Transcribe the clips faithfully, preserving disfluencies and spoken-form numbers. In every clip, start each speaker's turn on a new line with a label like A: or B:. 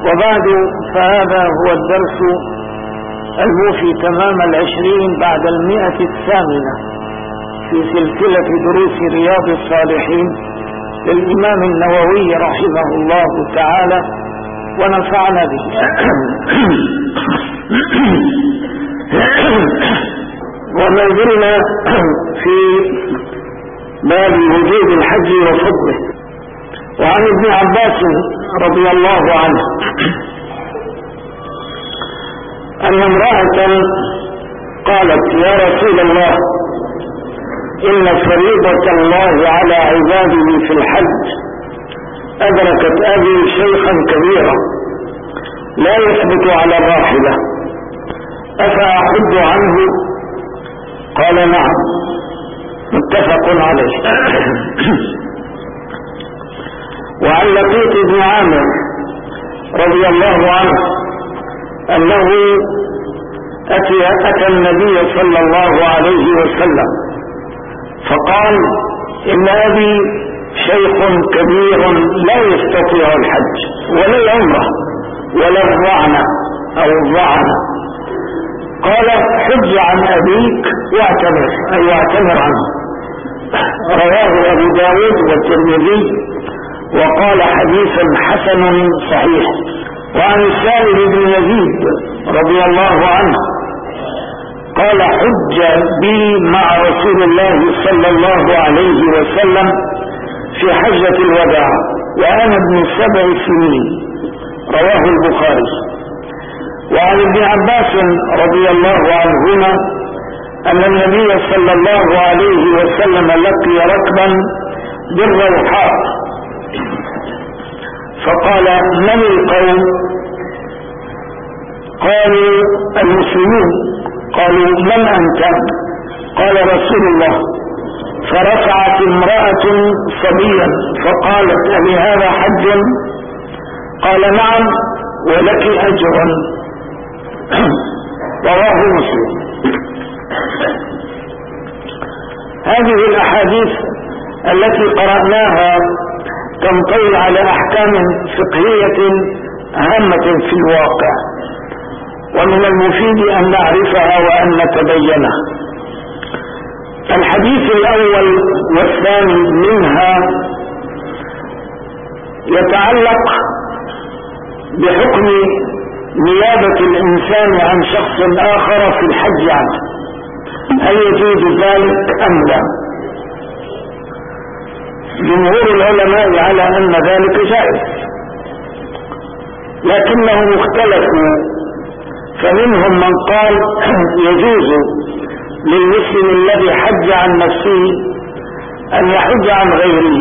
A: وبعد، فهذا هو الدرس الموفي تمام العشرين بعد المئة الثامنة في سلسلة دروس رياض الصالحين للإمام النووي رحمه الله تعالى ونفعنا به. وما زلنا في باب وجوب الحج وفضله. وعن ابن عباس رضي الله عنه أن امرأة قالت: يا رسول الله، إن فريضة الله على عباده في الحج أدركت أبي شيخا كبيرا لا يثبت على الراحلة، أفأحج عنه؟ قال: نعم، متفق عليه. وعن لقيط بن عامر رضي الله عنه أنه أتي أتى النبي صلى الله عليه وسلم فقال: إن أبي شيخ كبير لا يستطيع الحج ولا العمرة ولا الظعنة أو الظعنة. قال: حج عن أبيك واعتمر، أي واعتمر عنه. رواه أبو داود والترمذي وقال: حديث حسن صحيح. وعن السائب بن يزيد رضي الله عنه قال: حج بي مع رسول الله صلى الله عليه وسلم في حجة الوداع وأنا ابن سبع سنين. رواه البخاري. وعن ابن عباس رضي الله عنهما أن النبي صلى الله عليه وسلم لقي ركبا بالروحاء فقال: من القوم؟ قالوا: المسلمون. قالوا: من أنت؟ قال: رسول الله. فرفعت امرأة صبيا فقالت: ألي هذا حج؟ قال: نعم، ولك أجر. رواه مسلم. هذه الأحاديث التي قرأناها تنطوي على أحكام فقهية هامة في الواقع، ومن المفيد أن نعرفها وأن نتبينها. الحديث الأول والثاني منها يتعلق بحكم نيابة الإنسان عن شخص آخر في الحج عنه، هل يجوز ذلك أم لا؟ جمهور العلماء على أن ذلك جائز، لكنهم اختلفوا، فمنهم من قال يجوز للمسلم الذي حج عن نفسه أن يحج عن غيره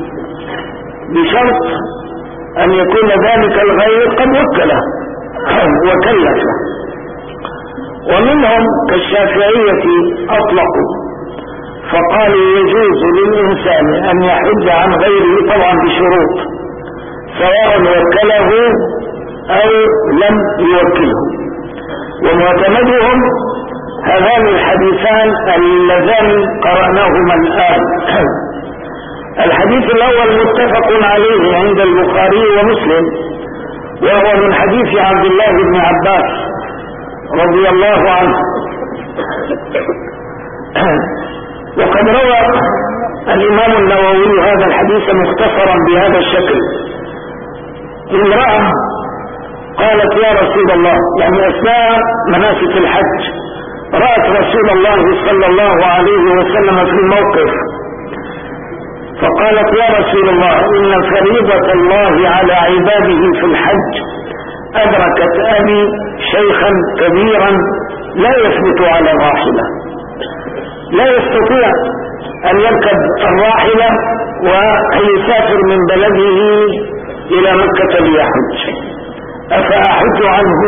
A: بشرط أن يكون ذلك الغير قد وكله وكلفه. ومنهم كالشافعية أطلقوا فقالوا يجوز للإنسان أن يحج عن غيره طبعا بشروط، سواء وكله أو لم يوكله. ومعتمدهم هذان الحديثان اللذان قرأناهما الآن. الحديث الأول متفق عليه عند البخاري ومسلم، وهو من حديث عبد الله بن عباس رضي الله عنه. وقد روى الإمام النووي هذا الحديث مختصرا بهذا الشكل. امرأة قالت: يا رسول الله، يعني أثناء مناسك الحج رأت رسول الله صلى الله عليه وسلم في الموقف فقالت: يا رسول الله، إن فريضة الله على عباده في الحج أدركت أبي شيخا كبيرا لا يثبت على الراحلة، لا يستطيع أن يركب الراحلة ويسافر من بلده إلى مكة ليحج، أفأحج عنه؟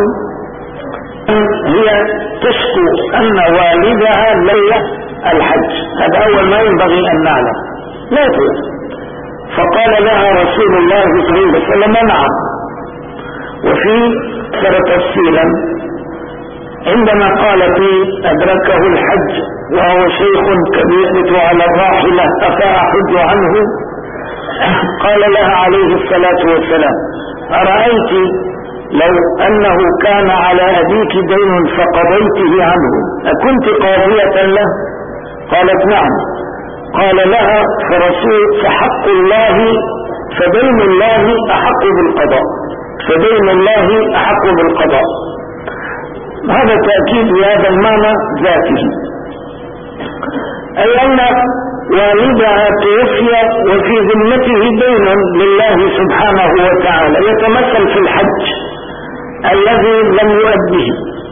A: هي تشكو أن والدها ليلة الحج، هذا أول ما ينبغي أن نعلم، لا تقول. فقال لها رسول الله صلى الله عليه وسلم: نعم. وفي ترى تفصيلا عندما قالت: أدركه الحج وهو شيخ كبير على الراحلة أفأحج عنه؟ قال لها عليه الصلاة والسلام: أرأيت لو أنه كان على أبيك دين فقضيته عنه أكنت قاضية له؟ قالت نعم. قال لها فرسول فحق الله فدين الله أحق بالقضاء فدين الله أحق بالقضاء. هذا تأكيد لهذا المعنى ذاته، أي أن والدها توفي وفي ذمته دين لله سبحانه وتعالى يتمثل في الحج الذي لم يؤديه.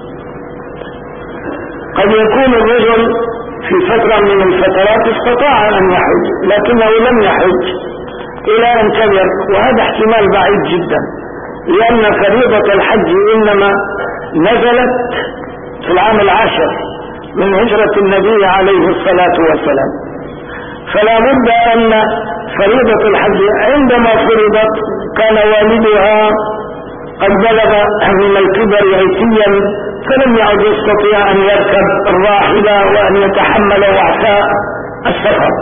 A: قد يكون الرجل في فترة من الفترات استطاع أن يحج لكنه لم يحج إلى أن كبر، وهذا احتمال بعيد جدا، لأن فريضة الحج إنما نزلت في العام العاشر من هجرة النبي عليه الصلاة والسلام، فلا بد أن فريضة الحج عندما فرضت كان والدها قد بلغ من الكبر عتيا فلم يعد يستطيع أن يركب الراحلة وأن يتحمل وعثاء السفر.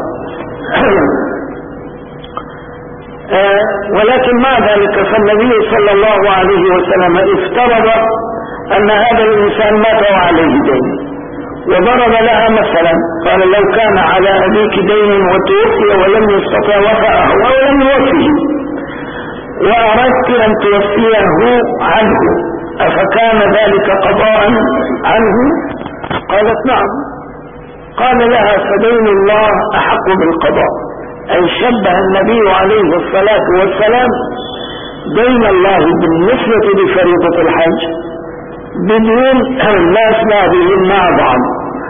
A: ولكن مع ذلك فالنبي صلى الله عليه وسلم افترض أن هذا الإنسان مات وعليه دين، وضرب لها مثلا قال لو كان على أبيك دين وتوفي ولم يستطع وفاءه أو لم يوفيه وأردت أن توفيه عنه أفكان ذلك قضاء عنه؟ قالت نعم. قال لها فدين الله أحق بالقضاء، أي شبه النبي عليه الصلاة والسلام دين الله بالنسبة لفريضة الحج بدون الناس بعضهم مع بعض.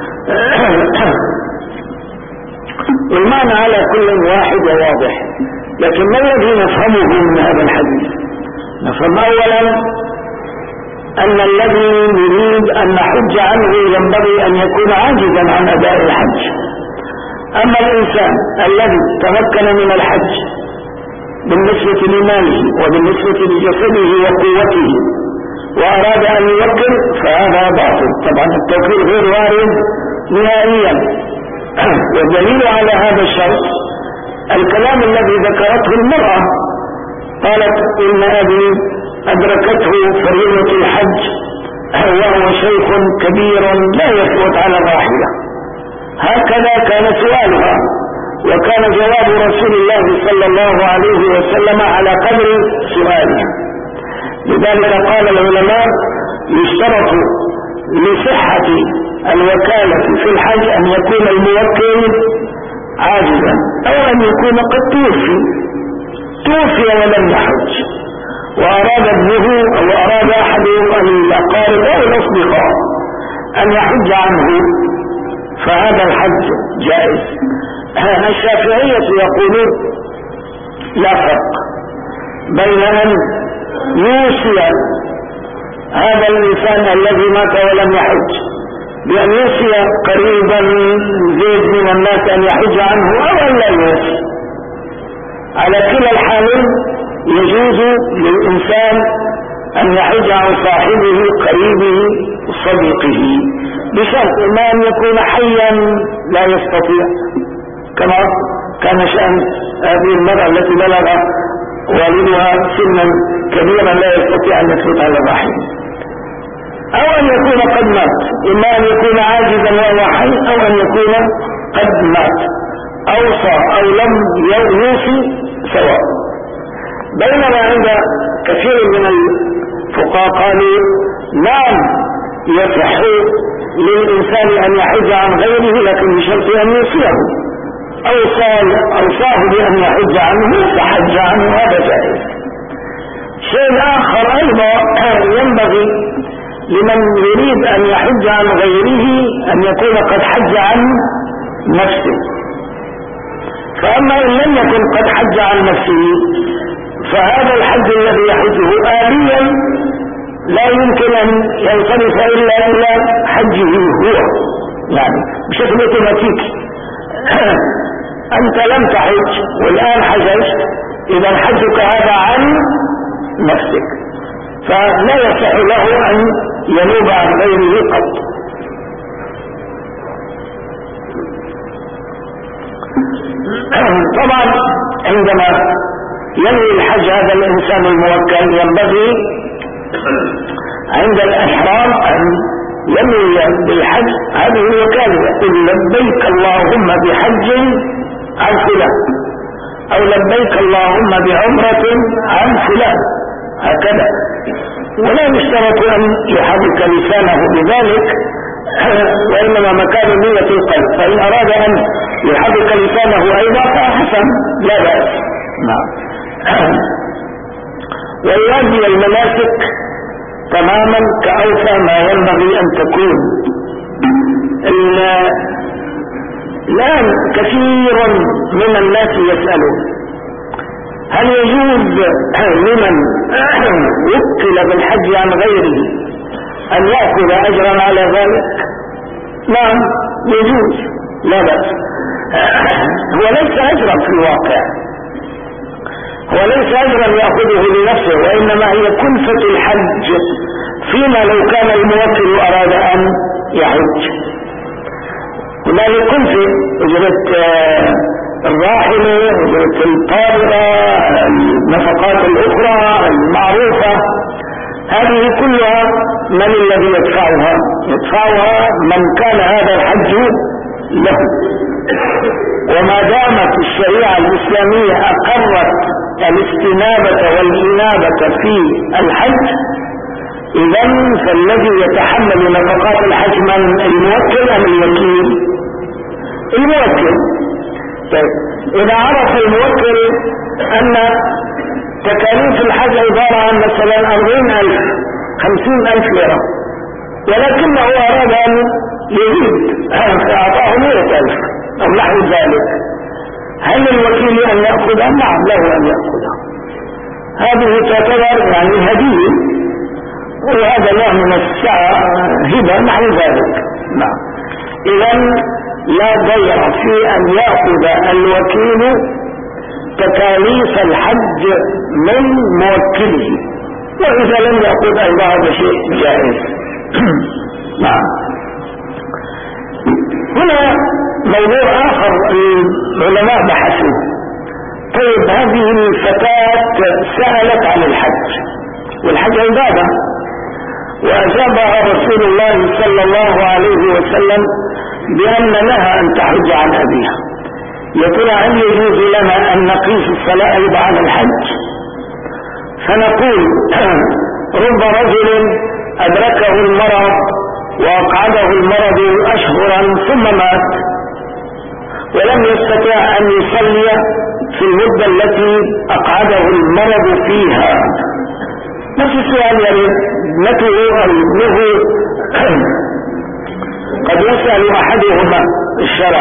A: والمعنى على كل واحد وواضح، لكن ما الذي نفهمه من هذا الحديث؟ نفهم أولا أن الذي نريد أن نحج عنه ينبغي أن يكون عاجزا عن أداء الحج. أما الإنسان الذي تمكن من الحج بالنسبة لماله وبالنسبة لجسده وقوته وأراد أن يوكل فهذا باطل، طبعا التوكيل غير وارد نهائيا. والدليل على هذا الشرط الكلام الذي ذكرته المرأة، قالت إن أبي أدركته فريضة الحج وهو شيخ كبير لا يثبت على الراحلة. هكذا كان سؤالها، وكان جواب رسول الله صلى الله عليه وسلم على قدر سؤالها. لذلك قال العلماء يشترط لصحة الوكالة في الحج أن يكون الموكل عاجزا أو أن يكون قد توفي توفي ولم يحج وأراد ابنه أو أراد أحد الأقارب أو الأصدقاء أن يحج عنه فهذا الحج جائز. الشافعية يقولون لا فرق بين أن يوصي هذا الإنسان الذي مات ولم يحج بأن يوصي قريبا زيد من الناس أن يحج عنه أو أن لا يوصي. على كلا الحالين يجوز للإنسان أن يحج عن صاحبه قريبه وصديقه بشرط ما أن يكون حيا لا يستطيع، كما كان شأن هذه المرأة التي بلغ والدها سنا كبيرا لا يستطيع أن يثبت على الرحم، أو أن يكون قد مات، إما أن يكون عاجزا وهو حي أو أن يكون قد مات أوصى أو لم يوصي سواء. بينما عند كثير من الفقهاء قالوا نعم يصح للإنسان أن يحج عن غيره لكن بشرط أن يوصيه، أوصاه بأن يحج عنه فحج عنه، هذا جائز. شيء آخر أيضا ينبغي لمن يريد أن يحج عن غيره أن يكون قد حج عن نفسه، فأما إن لم يكن قد حج عن نفسه فهذا الحج الذي يحجه آليا لا يمكن أن ينصرف إلا إلى حجه هو، يعني بشكل اوتوماتيكي. أنت لم تحج والآن حججت، إذا حجك هذا عن نفسك، فلا يصح له أن ينوب عن غيره قط. طبعا عندما ينوي الحج هذا الإنسان الموكل ينبغي عند الإحرام أن ينوي بالحج هذه الوكالة، يقول لبيك اللهم بحج عن فلان، أو لبيك اللهم بعمرة عن فلان، هكذا. ولا يشترط أن يحرك لسانه بذلك، وإنما مكان نية القلب، فإن أراد أن يحرك لسانه أيضا فأحسن لا بأس. نعم. ويؤدي المناسك تماما كأوفى ما ينبغي أن تكون. الآن كثير من الناس يسألون هل يجوز لمن وكل بالحج عن غيره أن يأخذ أجرا على ذلك؟ نعم يجوز لا بأس. هو ليس أجرا في الواقع، هو ليس أجرا يأخذه لنفسه، وإنما هي كلفة الحج فيما لو كان الموكل أراد أن يحج. هنالك كلفة، أجرة الراحلة، أجرة الطائرة، النفقات الأخرى المعروفة، هذه كلها من الذي يدفعها؟ يدفعها من كان هذا الحج له. وما دامت الشريعة الإسلامية أقرت الاستنابة والإنابة في الحج، إذن فالذي يتحمل نفقات الحج من الموكل أم الوكيل؟ الموكل. طيب إذا عرف الموكل أن تكاليف الحج عبارة عن مثلا أربعين ألف خمسين ألف ليرة، ولكنه أراد أن يزيد فأعطاه مئة ألف أو نحو ذلك، هل الوكيل أن يأخذها؟ نعم له أن يأخذها. هذه تعتبر يعني هدية، وهذا نوع من السعة هبة نحو ذلك. نعم. إذن لا ضير في أن يأخذ الوكيل تكاليف الحج من موكله، وإذا لم يأخذ أيضا هذا شيء جائز. نعم. هنا موضوع آخر العلماء بحثوا. طيب هذه الفتاة سألت عن الحج، والحج عبادة، وأجابها رسول الله صلى الله عليه وسلم بأن لها أن تحج عن أبيها. يقول هل يجوز لنا أن نقيس الصلاة عن الحج؟ فنقول رب رجل أدركه المرض وأقعده المرض أشهرا ثم مات ولم يستطع أن يصلي في المدة التي أقعده المرض فيها. نفس السؤال يعني ابنته أو ابنه قد يسأل أحدهما الشرع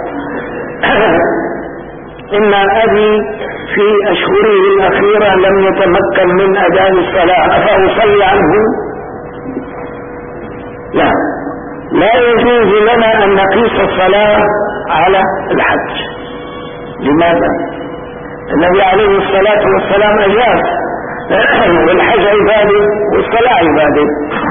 A: إن أبي في أشهره الأخيرة لم يتمكن من أداء الصلاة أفأصلي عنه؟ لا، لا يجوز لنا أن نقيس الصلاة على الحج. لماذا؟ النبي عليه الصلاة والسلام أجاز، والحج عبادة والصلاة عبادة.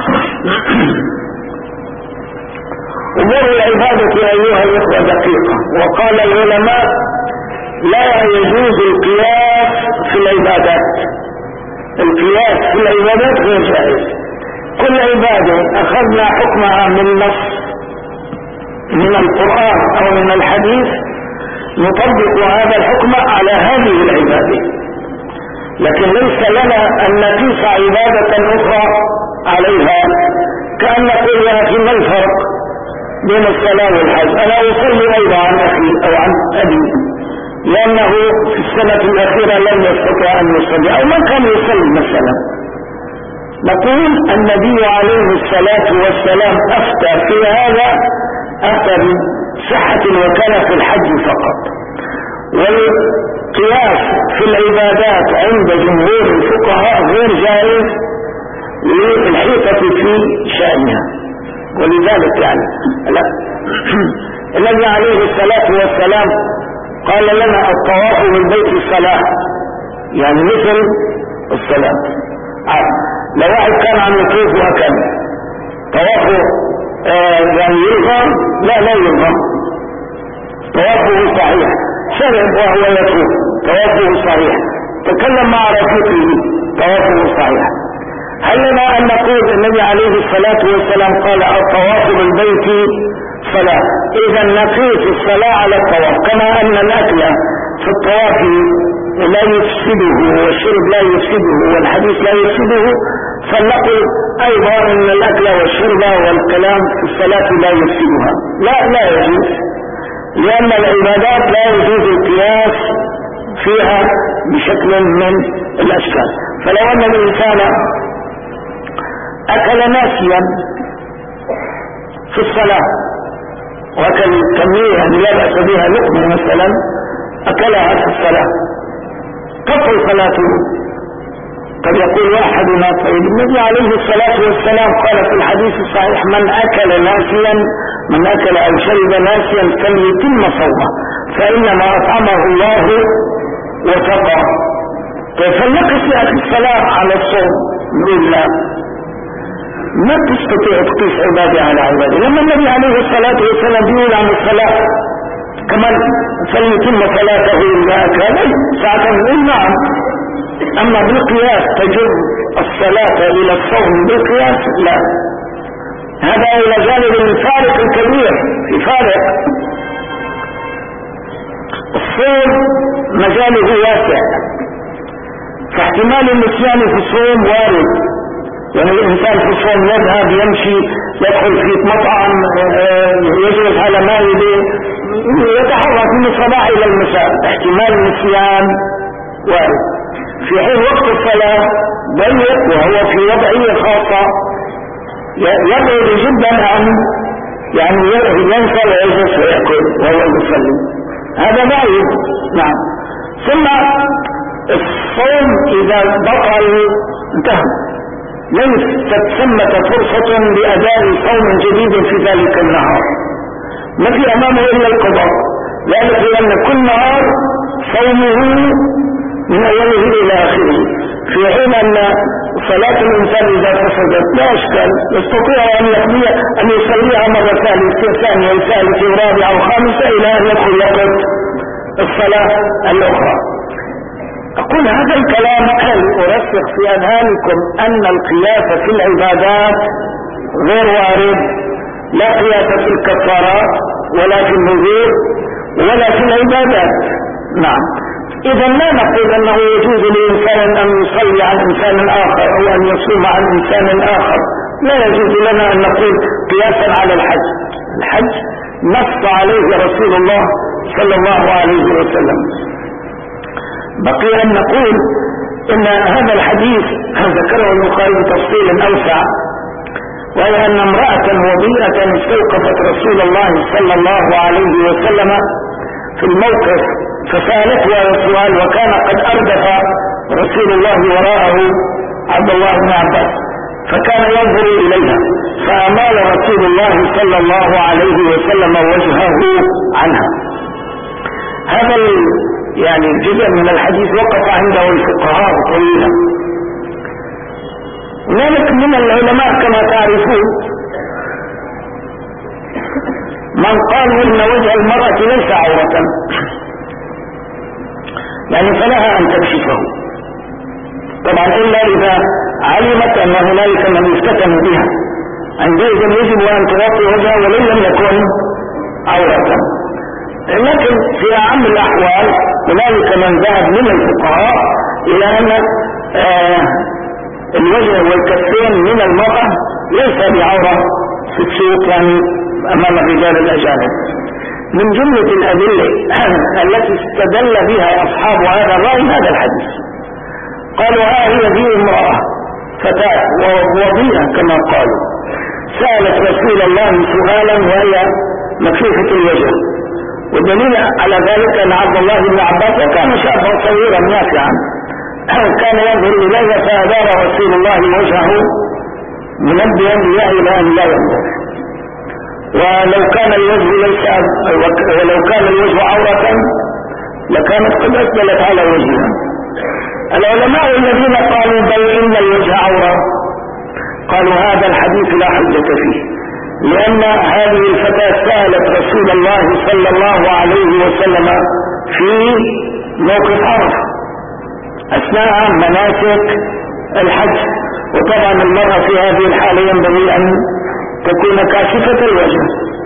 A: أمور العبادة أيها الإخوة دقيقة، وقال العلماء لا يجوز القياس في العبادات. القياس في العبادات غير جائز. كل عبادة أخذنا حكمها من نص من القرآن أو من الحديث نطبق هذا الحكم على هذه العبادة، لكن ليس لنا أن نقيس عبادة أخرى عليها. كأن نقول يا أخي ما الفرق بين الصلاة والحج؟ أنا أصلي أيضا عن أخي أو عن أبي لأنه في السنة الأخيرة لم يستطع أن يصلي أو ما كان يصلي مثلا. نقول النبي عليه الصلاة والسلام أفتى في هذا، أفتى بصحة الوكالة في الحج فقط، والقياس في العبادات عند جمهور الفقهاء غير جائز للحيطة في شأنها. ولذلك يعني لا النبي عليه الصلاة والسلام قال لنا الطواف بالبيت الصلاة، يعني مثل الصلاة. لو واحد كان عم يطوف وكان طوافه آه يعني يلغم، لا لا يلغم، طوافه صحيح، شرب وهو يطوف طوافه صحيح. تكلم مع رفيقه طوافه صحيح. هل لنا أن نقول النبي عليه الصلاة والسلام قال الطواف بالبيت صلاة، إذا نقيس الصلاة على الطواف، كما أن الأكل في الطواف لا يفسده والشرب لا يفسده والحديث لا يفسده، فلنقل أيضا أن الأكل والشرب والكلام في الصلاة لا يفسدها. لا لا يجوز، لأن العبادات لا يجوز القياس فيها بشكل من الأشكال. فلو أن الإنسان أكل ناسيا في الصلاة وأكل كمية لا بأس بها لقمة مثلا أكلها في الصلاة تبطل صلاته. قد يقول أحدنا طيب النبي عليه الصلاة والسلام قال في الحديث الصحيح من أكل ناسيا من أكل أو شرب ناسيا فليتم صومه فإنما أطعمه الله وسقاه. فلنقص يا أخي الصلاة على الصوم نقول لا، ما تستطيع تقيس عبادة على عبادة. لما النبي عليه الصلاة والسلام بيقول عن الصلاة كمان فليتم صلاته إلا أكل ساعة نقول نعم، أما بالقياس تجر الصلاة إلى الصوم بالقياس لا. هذا إلى جانب الفارق الكبير، في فارق الصوم مجاله واسع، فاحتمال النسيان في الصوم وارد. يعني الإنسان في الصوم يذهب يمشي يدخل في مطعم يجلس على مائدة يتحرك من الصباح إلى المساء، احتمال النسيان وارد. في حين وقت الصلاة ضيق وهو في وضعية خاصة يبعد جدا عن يعني ينسى ويجلس ويأكل وهو يصلي، هذا بعيد. نعم. ثم الصوم إذا بطل انتهى، ليست ثمة فرصة لأداء صوم جديد في ذلك النهار، ما في أمامه إلا القضاء، ذلك لأن كل نهار صومه من أوله إلى آخره، في حين أن صلاة الإنسان إذا فسدت لا أشكال، يستطيع أن يقضي أن يصليها مرة ثالثة ثانية وثالثة ورابعة وخامسة إلى أن يدخل وقت الصلاة الأخرى. أقول هذا الكلام هل أرسخ في أذهانكم أن القياس في العبادات غير وارد، لا قياس في الكفارات ولا في النذور ولا في العبادات. نعم. إذا لا نقول أنه يجوز لإنسان أن يصلي عن إنسان آخر أو أن يصوم عن إنسان آخر، لا يجوز لنا أن نقول قياسا على الحج. الحج نص عليه رسول الله صلى الله عليه وسلم. بقي أن نقول إن هذا الحديث ذكره البخاري بتفصيل أوسع، وهي أن امرأة وضيئة استوقفت رسول الله صلى الله عليه وسلم في الموقف فسألته السؤال، وكان قد أردف رسول الله وراءه عبد الله بن عباس فكان ينظر إليها، فأمال رسول الله صلى الله عليه وسلم وجهه عنها. هذا يعني جزء من الحديث وقف عنده الفقهاء طويلا. هناك من العلماء كما تعرفون من قال إن وجه المرأة ليس عورة، يعني فلها أن تكشفه، طبعا إلا إذا علمت أن هنالك من يفتتن بها، عندئذ يجب أن تغطي وجهها ولن لم يكن عورة. لكن في أعم الأحوال هنالك من ذهب من الفقهاء إلى أن آه الوجه والكفين من المرأة ليس بعورة في السوق يعني أمام الرجال الأجانب. من جملة الأدلة التي استدل بها أصحاب هذا الرأي هذا الحديث، قالوا ها هي ذي امرأة فتاة ووضيئة كما قالوا سألت رسول الله سؤالا وهي مكشوفة الوجه، والدليل على ذلك أن عبد الله بن عباس كان شابا صغيرا نافعا كان ينظر إليها فأدار رسول الله وجهه منبئا لله إلى أن لا ينظر، ولو كان الوجه ليس ولو كان الوجه عورة لكانت قد أسدلت على وجهها. العلماء الذين قالوا بل إن الوجه عورة قالوا هذا الحديث لا حجة فيه، لأن هذه الفتاة سألت رسول الله صلى الله عليه وسلم في موقف عرفة، أثناء مناسك الحج. وطبعا المرأة في هذه الحالة ينبغي أن تكون كاشفة الوجه،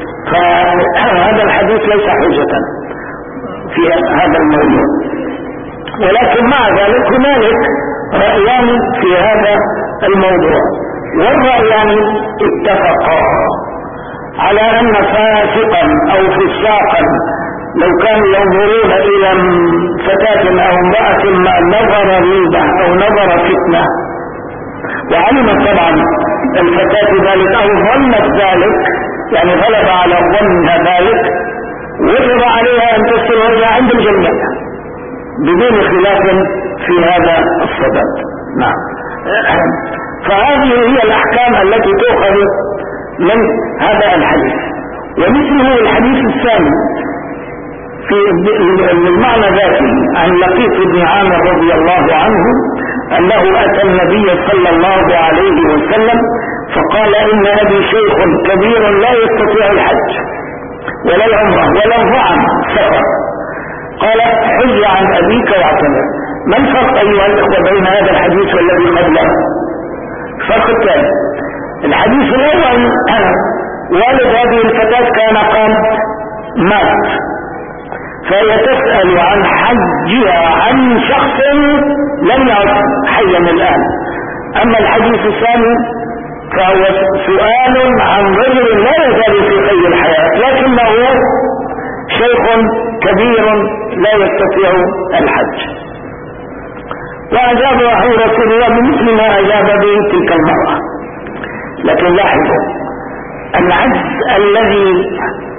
A: فهذا الحديث ليس حجة في هذا الموضوع. ولكن مع ذلك هنالك رأيان في هذا الموضوع، والرأيان اتفقا على أن فاسقا أو فساقا لو كانوا ينظرون إلى فتاة أو امرأة ما نظر ريبة أو نظر فتنة، وعلمت طبعا الفتاة ذلك أو ظنت ذلك، يعني غلب على ظنها ذلك، وجب عليها أن تغسل وجهها عند الجميع بدون خلاف في هذا الصدد. نعم. فهذه هي الأحكام التي تؤخذ من هذا الحديث. ومثله الحديث الثاني في المعنى ذاته عن لقيط بن عامر رضي الله عنه أنه أتى النبي صلى الله عليه وسلم فقال إن أبي شيخ كبير لا يستطيع الحج ولا العمرة ولا الظعن سفر. قال حج عن أبيك واعتمر. ما الفرق أيها الأخوة بين هذا الحديث والذي قبله؟ الفرق الثاني، الحديث الأول والد هذه الفتاة كان قام مات، فهي تسأل عن حجها عن شخص لم يعد حيا الآن. أما الحديث الثاني فهو سؤال عن رجل لا يزال في قيد الحياة لكنه شيخ كبير لا يستطيع الحج. وأجابه رسول الله بمثل ما أجاب به تلك المرأة. لكن لاحظوا العجز الذي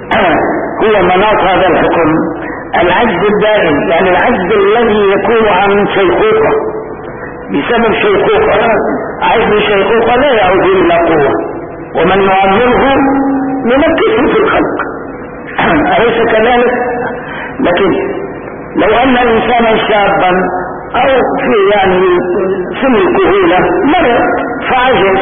A: هو مناط هذا الحكم العجز الدائم، يعني العجز الذي يكون عن شيخوخة بسبب شيخوخة. عجز الشيخوخة لا يعود إلى قوة، ومن يعمره نمكسه في الخلق، أليس كذلك؟ لكن لو أن إنسانا شابا أو في يعني سن الكهولة مرض فعجز،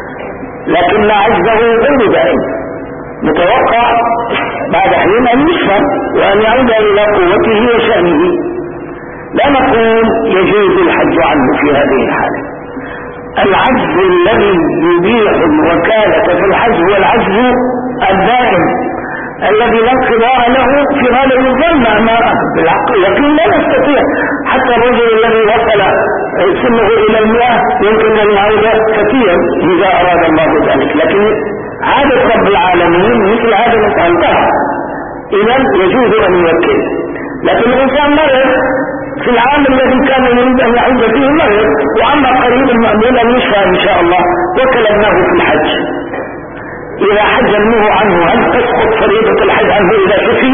A: لكن عجزه غير دائم، متوقع بعد حين أن يشفى وأن يعود إلى قوته وشأنه. لا نقول يجوز الحج عنه في هذه الحالة. العجز الذي يبيح الوكالة في الحج هو العجز الدائم الذي لا انقضاء له في غالب الظن أمامه بالعقل، لكن لا يستطيع. حتى الرجل الذي وصل سنه إلى المئة يمكن أن يعود فتيا إذا أراد الله ذلك، لكن عادة رب العالمين مثل هذا المسألة إذا يجوز أن يوكل. لكن الإنسان مرض في العام الذي كان يريد أن يعود فيه مرض، وعما قريب المأمون أن يشفى إن شاء الله وكلمناه في الحج. إذا حج منه عنه هل تسقط فريضة الحج عنه إذا شفي؟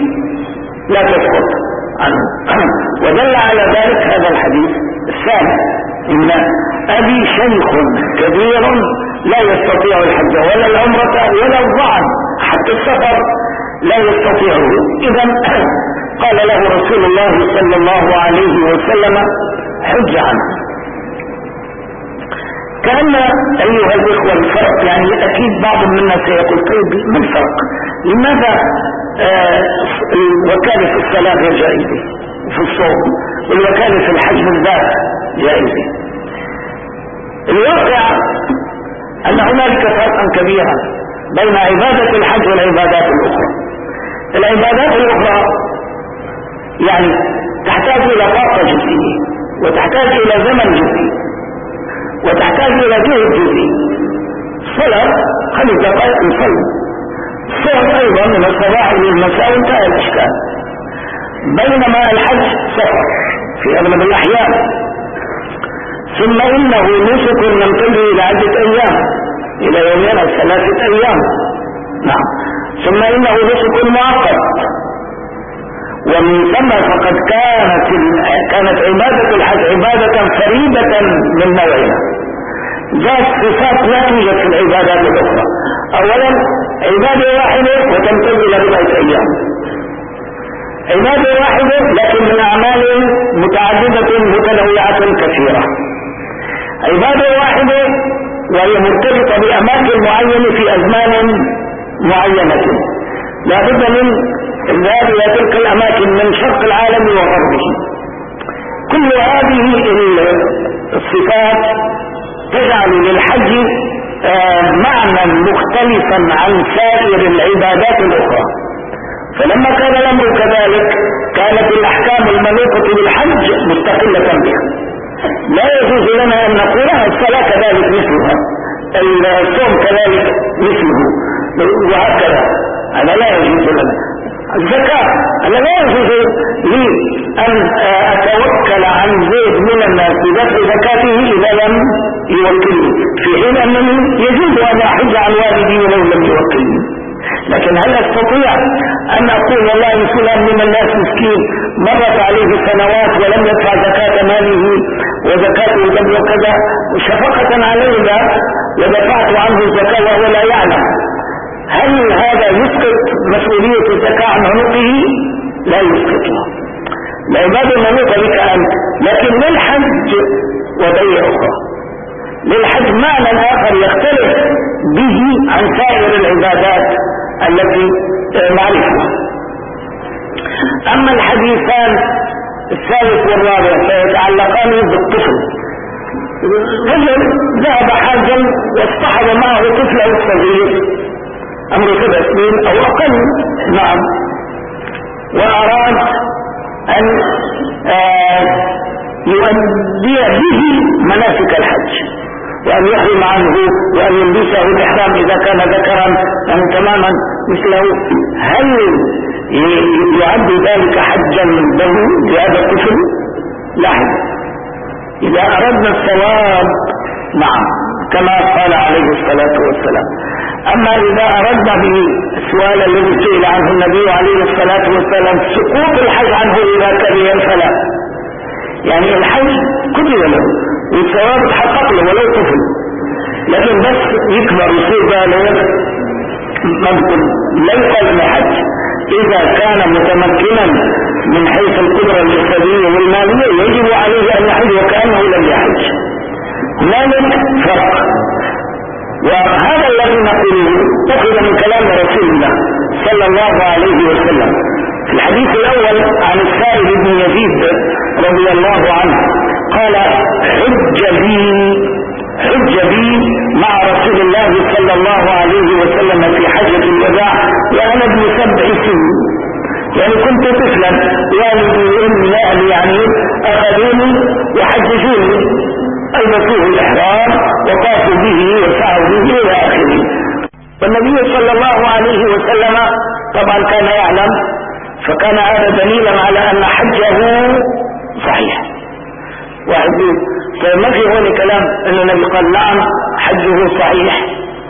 A: لا تسقط عنه. ودل على ذلك هذا الحديث الثاني إن أبي شيخ كبير لا يستطيع الحج ولا العمرة ولا الظعن حتى السفر لا يستطيعه. إذا قال له رسول الله صلى الله عليه وسلم حج عنه. كأن أيها الإخوة الفرق، يعني أكيد بعض منا سيقول طيب ما الفرق؟ لماذا آه الوكالة في الصلاة غير جائزة وفي الصوم والوكالة في الحج بالذات جائزة؟ الواقع أن هنالك فرقا كبيرا بين عبادة الحج والعبادات الأخرى. العبادات الأخرى يعني تحتاج إلى طاقة جزئية وتحتاج إلى زمن جزئي وتحتاج إلى جهد جزئي. الصلاة خمس دقائق نصلي، الصوم أيضا من الصباح إلى المساء انتهى الإشكال. بينما الحج سفر في أغلب الأحيان، ثم إنه نسك يمتد إلى عدة أيام إلى يومين أو ثلاثة أيام. نعم. ثم إنه نسك مؤقت، ومن ثم فقد كانت كانت عبادة الحج عبادة فريدة من نوعها ذات صفات لا توجد في العبادات الأخرى. أولا عبادة واحدة وتمتد إلى بضعة أيام، عبادة واحدة لكن من أعمال متعددة متنوعة كثيرة، عبادة واحدة وهي مرتبطة بأماكن معينة في أزمان معينة، لا بد من الذهاب إلى تلك الأماكن من شرق العالم وغربه. كل هذه الصفات تجعل للحج معنى مختلفا عن سائر العبادات الأخرى. فلما كان الأمر كذلك كانت الأحكام المنوطة بالحج مستقلة بها. لا يجوز لنا أن نقول الصلاة كذلك مثلها، الصوم كذلك مثله، وهكذا. هذا لا يجوز لنا. الزكاة أنا لا يجوز لي أن أتوكل عن زيد من الناس بدفع زكاته إذا لم يوكلني، في حين أنني يجوز أن أحج عن والدي ولو لم يوكلني. لكن هل أستطيع أن أقول والله فلان من الناس مسكين مرت عليه سنوات ولم يدفع زكاة ماله وزكاته لم وكذا شفقة علينا ودفعت عنه الزكاة وهو لا يعلم، هل هذا يسقط مسؤولية الزكاة عن عنقه؟ لا يسقطها. العبادة منوطة بك أنت، لكن للحج وبيع أخرى، للحج معنى آخر يختلف به عن سائر العبادات التي نعرفها. أما الحديثان الثالث والرابع فيتعلقان بالطفل. رجل ذهب حاجا واصطحب معه طفله الصغير أمر سبع سنين أو أقل، نعم، وأراد أن يؤدي به مناسك الحج وأن يحرم عنه وأن يلبسه الإحرام إذا كان ذكرا يعني تماما مثله. هل يعد ذلك حجا له لهذا الطفل؟ لا. إذا أردنا الثواب نعم كما قال عليه الصلاة والسلام. أما إذا أردنا بالسؤال الذي سئل عنه النبي عليه الصلاة والسلام سقوط الحج عنه إذا كره فلا، يعني الحج كتب له والثواب تحقق له ولو طفل، لكن بس يكبر يصير بالغ ممكن لا يقال حج إذا كان متمكنا من حيث القدرة الجسدية والمالية يجب عليه أن يحج وكأنه لم يحج. هنالك فرق، وهذا الذي نقوله أخذ من كلام رسول الله صلى الله عليه وسلم في الحديث الأول عن السائب بن يزيد رضي الله عنه قال حج بي حج بي مع رسول الله صلى الله عليه وسلم في حجة الوداع وأنا ابن سبع سنين، يعني كنت طفلا والدي وامي اهلي يعني اخذوني وحججوني البسوه الاحرام وطافوا به وسعوا به الى اخره. والنبي صلى الله عليه وسلم طبعا كان يعلم، فكان هذا دليلا على ان حجه صحيح. واحد فما في هون كلام ان النبي قال نعم حجه صحيح،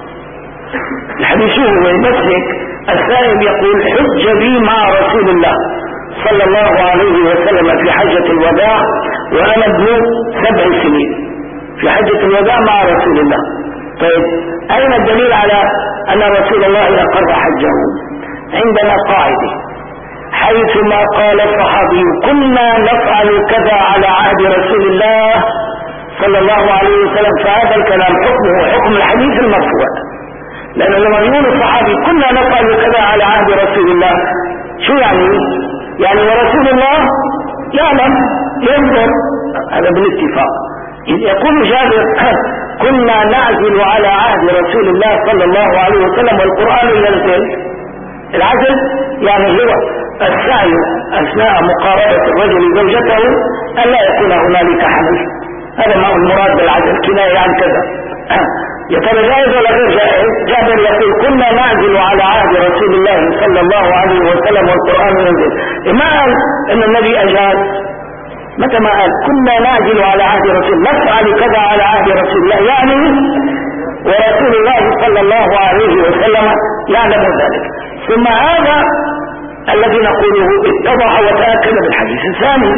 A: الحديث هو يمسك السائب يقول حج بي مع رسول الله صلى الله عليه وسلم في حجة الوداع وأنا ابن سبع سنين في حجة الوداع مع رسول الله. طيب أين الدليل على أن رسول الله أقر حجه؟ عندنا قاعدة حيثما قال الصحابي كنا نفعل كذا على عهد رسول الله صلى الله عليه وسلم فهذا الكلام حكمه حكم الحديث المرفوع، لأن لما يقول الصحابي كنا نفعل كذا على عهد رسول الله شو يعني؟ يعني ورسول الله يعلم ينظر، هذا بالاتفاق. إذ يقول جابر كنا نعزل على عهد رسول الله صلى الله عليه وسلم والقرآن ينزل. العزل يعني هو السعي أثناء مقاربة الرجل زوجته ألا يكون هنالك حمل، هذا ما هو المراد بالعزل، كناية عن كذا. يترى جائز ولا غير جائز؟ جابر يقول كنا نعزل على عهد رسول الله صلى الله عليه وسلم والقرآن ينزل. ما قال ان النبي اجاز، متى ما قال كنا نعزل على عهد رسول الله نفعل كذا على عهد رسول الله، يعني ورسول الله صلى الله عليه وسلم يعلم ذلك. ثم هذا الذي نقوله اتضح وتأكد بالحديث الثاني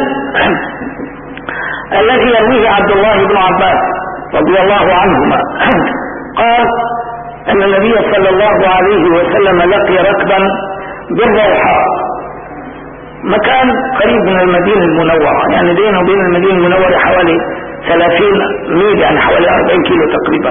A: الذي يرويه عبد الله بن عباس رضي الله عنهما قال ان النبي صلى الله عليه وسلم لقي ركبا بالروحاء، مكان قريب من المدينة المنورة، يعني بينه وبين المدينة المنورة حوالي ثلاثين ميل، يعني حوالي أربعين كيلو تقريبا.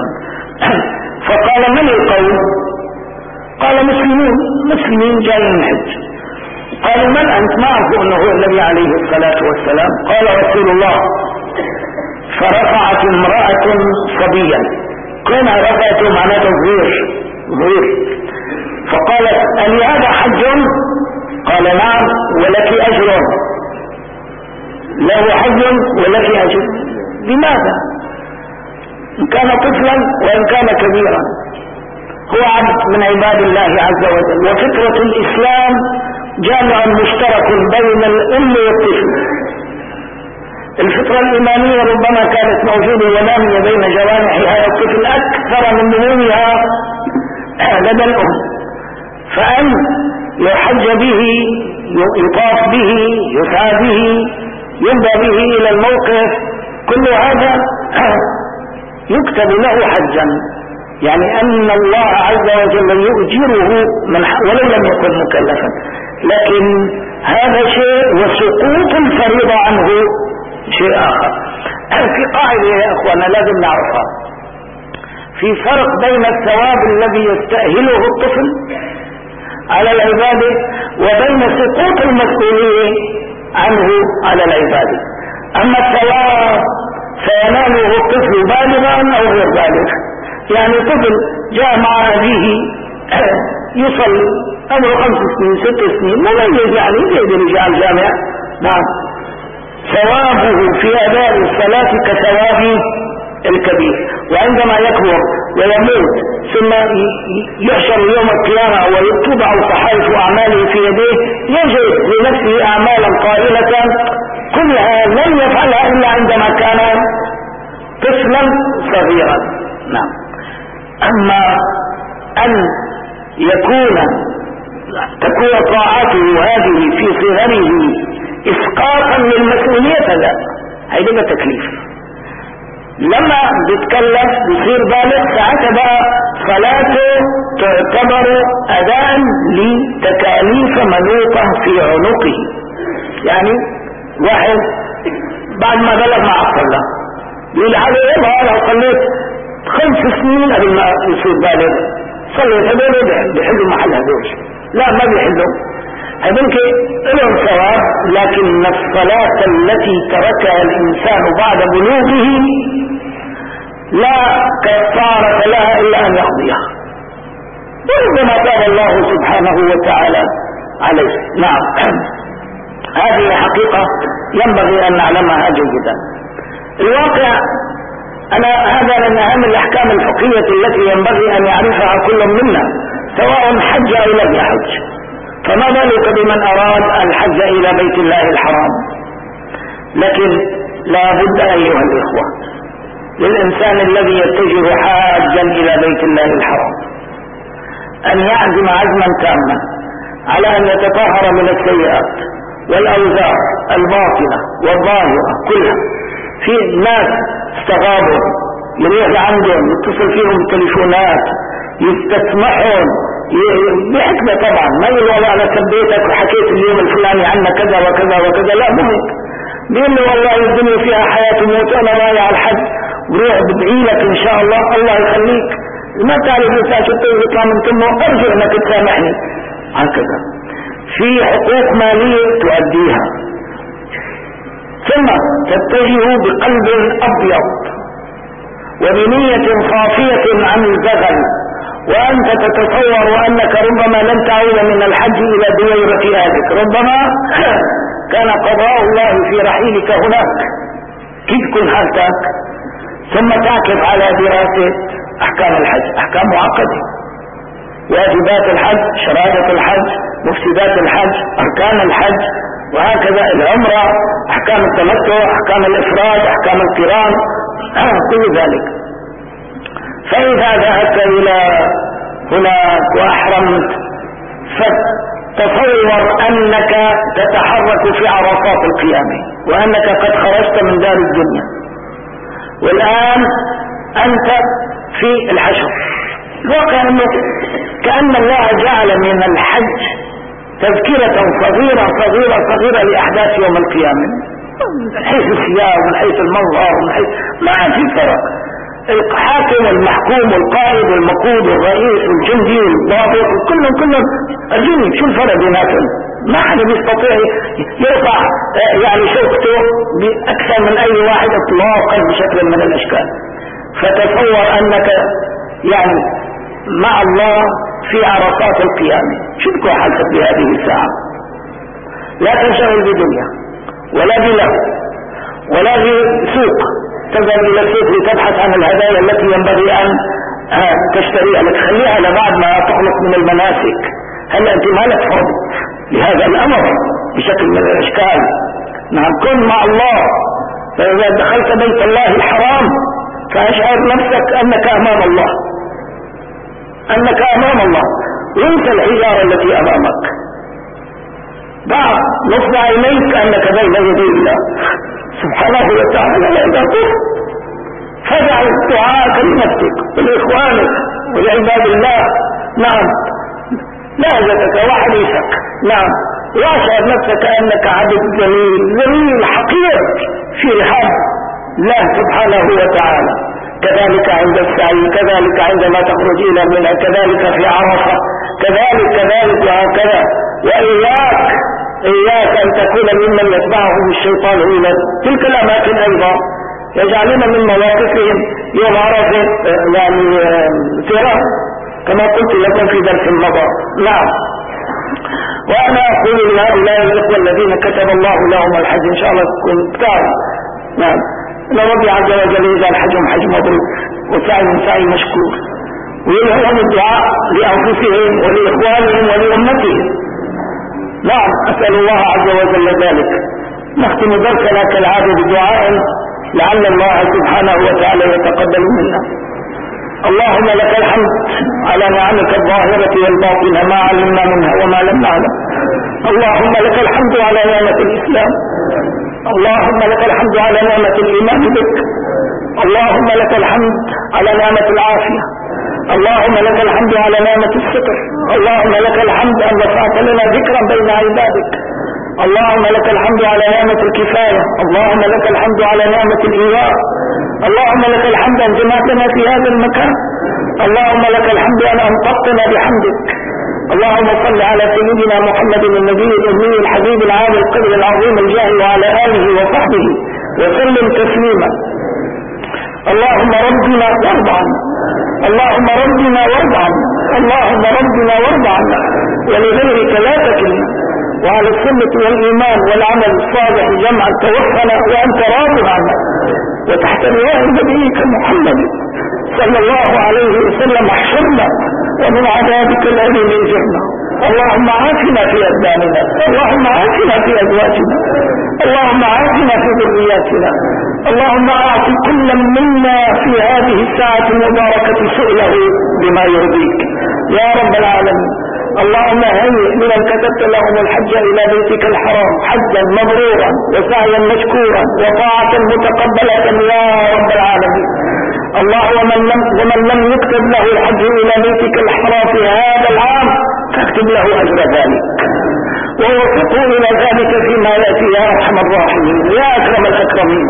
A: فقال من القوم؟ قال مسلمون، مسلمين جايين الحج. قالوا من أنت؟ ما أعرف أنه هو النبي عليه الصلاة والسلام. قال رسول الله. فرفعت امرأة صبيا، كان رفعته معناته صغير صغير، فقالت ألي هذا حج؟ قال نعم ولك أجر، له حج ولك أجر. لماذا؟ إن كان طفلا وإن كان كبيرا هو عبد من عباد الله عز وجل. وفكرة الإسلام جامع مشترك بين الأم والطفل. الفطرة الإيمانية ربما كانت موجودة ونامية بين جوانح هذا الطفل أكثر من نموها لدى الأم، فأن يحج به، يطاف به، يسعى به، يمضى به إلى الموقف، كل هذا يكتب له حجا، يعني أن الله عز وجل يؤجره من ولو لم يكن مكلفا. لكن هذا شيء وسقوط الفريضة عنه شيء آخر. في قاعدة يا أخوانا لازم نعرفها، في فرق بين الثواب الذي يستأهله الطفل على العبادة وبين سقوط المسؤولية عنه على العبادة. أما الثواب فيناله الطفل بالغا أو غير بالغ، يعني طفل جاء مع أبيه يصلي عمره خمس سنين ست سنين مميز، يعني يقدر يجي الجامع، نعم، ثوابه في أداء الصلاة كثواب الكبير. وعندما يكبر ويموت ثم يحشر يوم القيامة وتوضع صحائف أعماله في يديه يجد لنفسه أعمالا قائلة كلها لم يفعلها إلا عندما كان طفلا صغيرا. نعم. أما أن يكون تكون طاعته هذه في صغره إسقاطا للمسؤولية فلا، هيدا تكليف. لما بيتكلف بيصير بالغ ساعتها بقى صلاته تعتبر أداء لتكاليف منوطة في عنقه. يعني واحد بعد ما بلغ ما أصلى يقول على إيه لو صليت خمس سنين قبل ما يصير بالغ صليت هذول بيحلوا محل هذول، لا ما بيحلوا هذول لهم ثواب، لكن الصلاة التي تركها الإنسان بعد بلوغه لا كفارة لها إلا أن يقضيها، وربما تاب الله سبحانه وتعالى عليه. نعم، هذه حقيقة ينبغي أن نعلمها جيدا. الواقع أنا هذا من أهم الأحكام الفقهية التي ينبغي أن يعرفها كل منا سواء حج أو لم يحج. فما بالك بمن أراد الحج إلى بيت الله الحرام؟ لكن لا بد أيها الإخوة للإنسان الذي يتجه حاجا إلى بيت الله الحرام أن يعزم عزما تاما على أن يتطهر من السيئات والأوزار الباطنة والظاهرة كلها. في ناس استغابوا يروح عندهم يتصل فيهم التليفونات يستسمحون بحكمة طبعا، ما يقول والله أنا سبيتك وحكيت اليوم الفلاني عنك كذا وكذا وكذا، لا مو هيك. بيقول له والله الدنيا فيها حياة وموت أنا رايح على الحج بروح بدعي لك إن شاء الله الله يخليك، ما تعرف لسا شطين يطلع من تمه أرجو أنك تسامحني. هكذا في حقوق مالية تؤديها، ثم تتجه بقلب أبيض وبنية صافية عن الزغل، وأنت تتصور أنك ربما لن تعود من الحج إلى دويرة أهلك، ربما كان قضاء الله في رحيلك هناك. كيف تكون حالتك؟ ثم تعكف على دراسة أحكام الحج، أحكام معقدة، واجبات الحج، شرائط الحج، مفسدات الحج، أركان الحج، وهكذا العمرة، أحكام التمتع، أحكام الإفراد، أحكام القران، كل ذلك. فإذا ذهبت إلى هناك وأحرمت فتصور أنك تتحرك في عرصات القيامة وأنك قد خرجت من دار الدنيا، والآن أنت في الحشر. الواقع أنه كأن الله جعل من الحج تذكرة صغيرة صغيرة صغيرة لأحداث يوم القيامة، من حيث السياق ومن حيث المظهر ومن حيث ما في فرق. الحاكم والمحكوم والقائد والمقود والرئيس والجندي والضابط كلهم كلهم الجندي، شو الفرق بيناتهم؟ ما حد بيستطيع يرفع يعني شوكته بأكثر من أي واحد إطلاقا بشكل من الأشكال. فتصور أنك يعني مع الله في عرصات القيامة، شو بكون حالتك بهذه الساعة؟ لا تنشغل بدنيا ولا بله ولا بسوق، تذهب إلى السوق لتبحث عن الهدايا التي ينبغي أن تشتريها لك، خليها لبعد ما تخلق من المناسك. هل أنت مالك فاضي لهذا الأمر بشكل من الأشكال؟ نعم، كن مع الله. فإذا دخلت بيت الله الحرام فأشعر نفسك أنك أمام الله، أنك أمام الله، وانت الحجارة التي أمامك. ضع نصب عينيك أنك بين يدي الله سبحانه وتعالى. إذا قلت فدع دعاءك لنفسك ولإخوانك ولعباد الله، نعم، لهجتك وحديثك، نعم، واشعر نفسك أنك عبد جميل جميل حقير في رحاب الله سبحانه وتعالى. كذلك عند السعي، كذلك عندما تخرج إلى منى، كذلك في عرفة، كذلك كذلك وهكذا. وإياك إياك أن تكون ممن يتبعهم الشيطان إلى تلك الأماكن أيضا، يجعلون من مواقفهم يوم عرفة يعني سيرة كما قلت لكم في درس مضى. نعم، وأنا أقول لهؤلاء الإخوة الذين كتب الله لهم الحج إن شاء الله تكون تعرف، نعم، إن ربي عز وجل يجعل حجهم حج مبروك وسعيهم سعي مشكور، ويلهمهم الدعاء لأنفسهم ولإخوانهم ولأمتهم. نعم، أسأل الله عز وجل ذلك. نختم درسنا كالعادة بدعاء لعل الله سبحانه وتعالى يتقبل منا. اللهم لك الحمد على نعمك الظاهرة والباطنة ما علمنا منها وما لم نعلم. اللهم لك الحمد على نعمة الإسلام، اللهم لك الحمد على نعمة الإيمان بك، اللهم لك الحمد على نعمة العافية، اللهم لك الحمد على نعمة الستر، اللهم لك الحمد أن رفعت لنا ذكرا بين عبادك، اللهم لك الحمد على نعمة الكفاية، اللهم لك الحمد على نعمة الإيواء، اللهم لك الحمد أن جمعتنا في هذا المكان، اللهم لك الحمد أن أنطقتنا بحمدك. اللهم صل على سيدنا محمد النبي الأمي الحبيب العالي القدر العظيم الجاه وعلى آله وصحبه وسلم تسليما. اللهم ربنا وارض عنا، اللهم ربنا وارض عنا، اللهم ربنا وارض عنا، ولغيرك لا تكلنا، وعلى السنة والإيمان والعمل الصالح جمعا توفنا وأنت راض عنا، وتحت لواء نبيك محمد صلى الله عليه وسلم احشرنا، ومن عذابك الأليم اجرنا. اللهم عافنا في أبداننا، اللهم عافنا في أزواجنا، اللهم عافنا في ذرياتنا، اللهم أعط كل منا في هذه الساعة المباركة سؤله بما يرضيك يا رب العالمين. اللهم هيئ لمن كتبت لهم الحج إلى بيتك الحرام حجا مبرورا وسعيا مشكورا وطاعة متقبلة يا رب العالمين. الله ومن لم, ومن لم يكتب له الحج إلى بيتك الحرام في هذا العام فاكتب له أجر ذلك ووفقه إلى ذلك فيما يأتي يا أرحم الراحمين يا أكرم الأكرمين.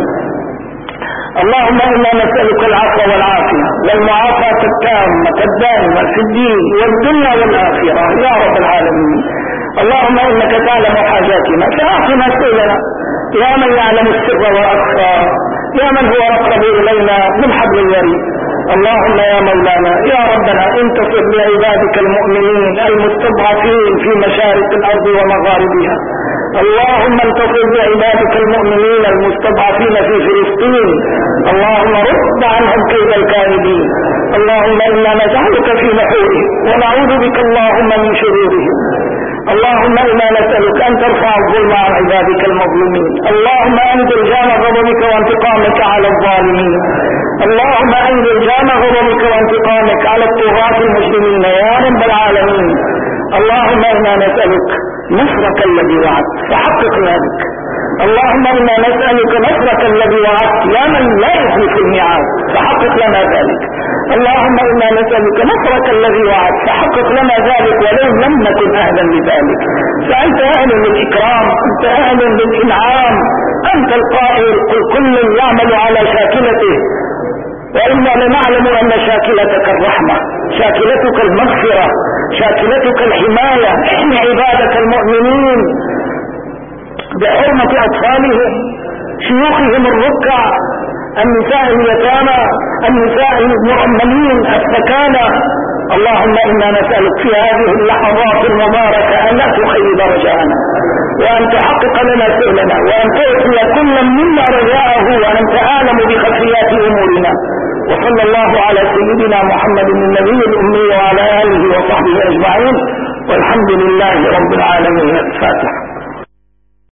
A: اللهم إنا نسألك العفو والعافية والمعافاة التامة الدائمة في الدين والدنيا والآخرة يا رب العالمين. اللهم إنك تعلم حاجاتنا فأعطنا سؤلنا يا من يعلم السر وأخفى، يا من هو أقرب إلينا من حبل الوريد. اللهم يا مولانا يا ربنا انتصر لعبادك المؤمنين المستضعفين في مشارق الأرض ومغاربها. اللهم انتصر بعبادك المؤمنين المستضعفين في فلسطين، اللهم رد عنهم كيد الكاذبين. اللهم إنا نجعلك في نحورهم ونعوذ بك اللهم من شرورهم. اللهم إنا نسألك أن ترفع الظلم عن عبادك المظلومين. اللهم أنزل جام غضبك وانتقامك على الظالمين. اللهم أنزل جام غضبك وانتقامك على الطغاة المسلمين يا رب العالمين. اللهم إنا نسألك نصرك الذي وعدت فحقق ذلك. اللهم إنا نسألك نصرك الذي وعدت يا من لا يخلف الميعاد فحقق لنا ذلك. اللهم إنا نسألك نصرك الذي وعدت فحقق لنا ذلك ولو لم نكن أهلا لذلك، فأنت أهل للإكرام، أنت أهل للإنعام، أنت القائل قل كل يعمل على شاكلته وإنا لنعلم أن شاكلتك الرحمة شاكلتك المغفرة، شاكلتك الحماية. احمي عبادك المؤمنين بحرمة أطفالهم، شيوخهم الركع، النساء اليتامى، النساء المؤمنين، السكانى. اللهم إنا نسألك في هذه اللحظات المباركة أن لا تخيب رجاءنا، وأن تحقق لنا سؤلنا، وأن تعطي كل منا رجاءه، وأنت أعلم بخفيات أمورنا. وصلى الله على سيدنا محمد النبي الأمي وعلى آله وصحبه أجمعين، والحمد لله رب العالمين. الفاتحة.